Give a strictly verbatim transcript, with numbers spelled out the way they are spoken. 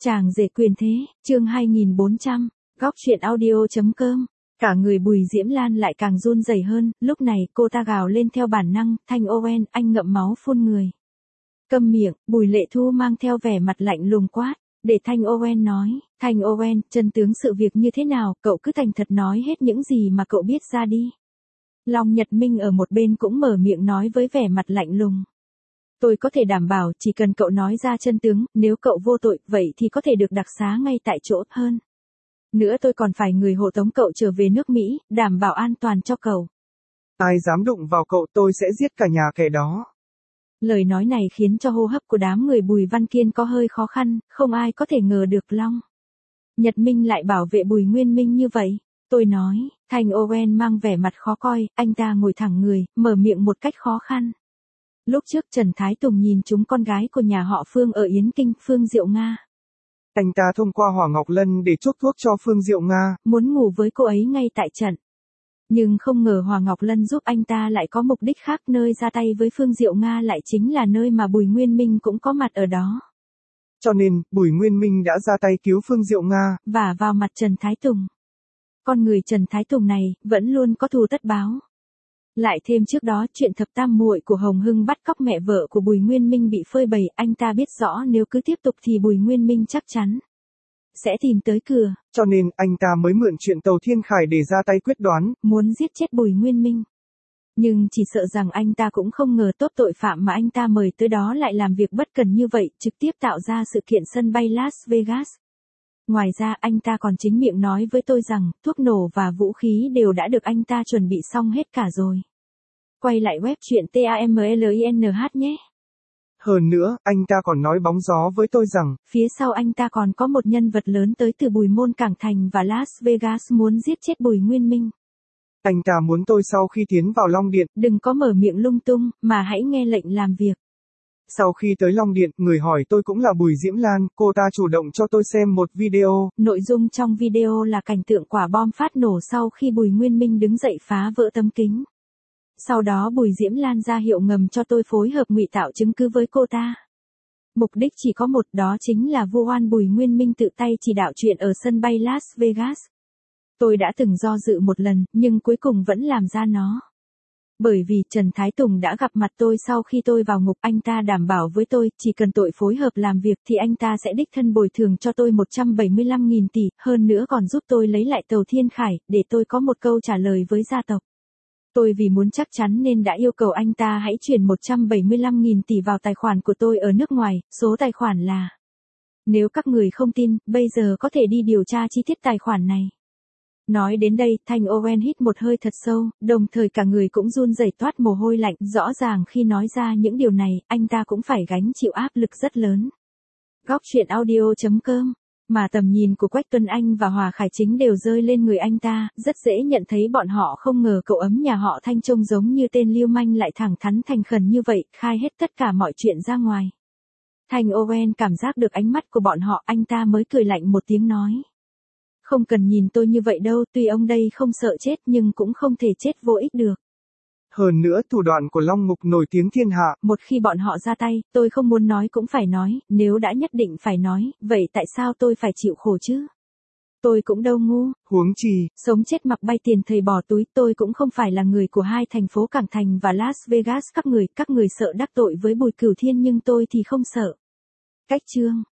Chàng rể quyền thế, chương hai nghìn bốn trăm, góc truyện audio.com. Cả người Bùi Diễm Lan lại càng run rẩy hơn, lúc này cô ta gào lên theo bản năng, Thanh Owen, anh ngậm máu phun người. Câm miệng, Bùi Lệ Thu mang theo vẻ mặt lạnh lùng quát, để Thanh Owen nói, Thanh Owen, chân tướng sự việc như thế nào, cậu cứ thành thật nói hết những gì mà cậu biết ra đi. Long Nhật Minh ở một bên cũng mở miệng nói với vẻ mặt lạnh lùng. Tôi có thể đảm bảo chỉ cần cậu nói ra chân tướng, nếu cậu vô tội, vậy thì có thể được đặc xá ngay tại chỗ hơn. Nữa tôi còn phải người hộ tống cậu trở về nước Mỹ, đảm bảo an toàn cho cậu. Ai dám đụng vào cậu tôi sẽ giết cả nhà kẻ đó. Lời nói này khiến cho hô hấp của đám người Bùi Văn Kiên có hơi khó khăn, không ai có thể ngờ được Long Nhật Minh lại bảo vệ Bùi Nguyên Minh như vậy. Tôi nói, Thanh Owen mang vẻ mặt khó coi, anh ta ngồi thẳng người, mở miệng một cách khó khăn. Lúc trước Trần Thái Tùng nhìn chúng con gái của nhà họ Phương ở Yến Kinh, Phương Diệu Nga. Anh ta thông qua Hòa Ngọc Lân để chốt thuốc cho Phương Diệu Nga. Muốn ngủ với cô ấy ngay tại trận. Nhưng không ngờ Hòa Ngọc Lân giúp anh ta lại có mục đích khác, nơi ra tay với Phương Diệu Nga lại chính là nơi mà Bùi Nguyên Minh cũng có mặt ở đó. Cho nên, Bùi Nguyên Minh đã ra tay cứu Phương Diệu Nga. Và vào mặt Trần Thái Tùng. Con người Trần Thái Tùng này, vẫn luôn có thù tất báo. Lại thêm trước đó chuyện thập tam muội của Hồng Hưng bắt cóc mẹ vợ của Bùi Nguyên Minh bị phơi bày, anh ta biết rõ nếu cứ tiếp tục thì Bùi Nguyên Minh chắc chắn sẽ tìm tới cửa. Cho nên anh ta mới mượn chuyện Tàu Thiên Khải để ra tay quyết đoán, muốn giết chết Bùi Nguyên Minh. Nhưng chỉ sợ rằng anh ta cũng không ngờ tốt tội phạm mà anh ta mời tới đó lại làm việc bất cần như vậy, trực tiếp tạo ra sự kiện sân bay Las Vegas. Ngoài ra anh ta còn chính miệng nói với tôi rằng, thuốc nổ và vũ khí đều đã được anh ta chuẩn bị xong hết cả rồi. Quay lại web truyện tamlinh nhé. Hơn nữa, anh ta còn nói bóng gió với tôi rằng, phía sau anh ta còn có một nhân vật lớn tới từ Bùi Môn Cảng Thành và Las Vegas muốn giết chết Bùi Nguyên Minh. Anh ta muốn tôi sau khi tiến vào Long Điện, đừng có mở miệng lung tung, mà hãy nghe lệnh làm việc. Sau khi tới Long Điện, người hỏi tôi cũng là Bùi Diễm Lan, cô ta chủ động cho tôi xem một video. Nội dung trong video là cảnh tượng quả bom phát nổ sau khi Bùi Nguyên Minh đứng dậy phá vỡ tấm kính. Sau đó Bùi Diễm Lan ra hiệu ngầm cho tôi phối hợp ngụy tạo chứng cứ với cô ta. Mục đích chỉ có một, đó chính là vu oan Bùi Nguyên Minh tự tay chỉ đạo chuyện ở sân bay Las Vegas. Tôi đã từng do dự một lần, nhưng cuối cùng vẫn làm ra nó. Bởi vì Trần Thái Tùng đã gặp mặt tôi sau khi tôi vào ngục, anh ta đảm bảo với tôi, chỉ cần tội phối hợp làm việc thì anh ta sẽ đích thân bồi thường cho tôi một trăm bảy mươi lăm nghìn tỷ, hơn nữa còn giúp tôi lấy lại Tàu Thiên Khải, để tôi có một câu trả lời với gia tộc. Tôi vì muốn chắc chắn nên đã yêu cầu anh ta hãy chuyển một trăm bảy mươi lăm nghìn tỷ vào tài khoản của tôi ở nước ngoài, số tài khoản là... Nếu các người không tin, bây giờ có thể đi điều tra chi tiết tài khoản này. Nói đến đây, Thanh Owen hít một hơi thật sâu, đồng thời cả người cũng run rẩy toát mồ hôi lạnh, rõ ràng khi nói ra những điều này, anh ta cũng phải gánh chịu áp lực rất lớn. Góc truyện audio.com. Mà tầm nhìn của Quách Tuấn Anh và Hòa Khải Chính đều rơi lên người anh ta, rất dễ nhận thấy bọn họ không ngờ cậu ấm nhà họ Thanh trông giống như tên lưu manh lại thẳng thắn thành khẩn như vậy, khai hết tất cả mọi chuyện ra ngoài. Thanh Owen cảm giác được ánh mắt của bọn họ, anh ta mới cười lạnh một tiếng nói. Không cần nhìn tôi như vậy đâu, tuy ông đây không sợ chết nhưng cũng không thể chết vô ích được. Hơn nữa thủ đoạn của Long Mục nổi tiếng thiên hạ. Một khi bọn họ ra tay, tôi không muốn nói cũng phải nói, nếu đã nhất định phải nói, vậy tại sao tôi phải chịu khổ chứ? Tôi cũng đâu ngu. Huống chi, sống chết mặc bay tiền thầy bỏ túi, tôi cũng không phải là người của hai thành phố Cảng Thành và Las Vegas. Các người, các người sợ đắc tội với Bùi Cửu Thiên nhưng tôi thì không sợ. Cách chương.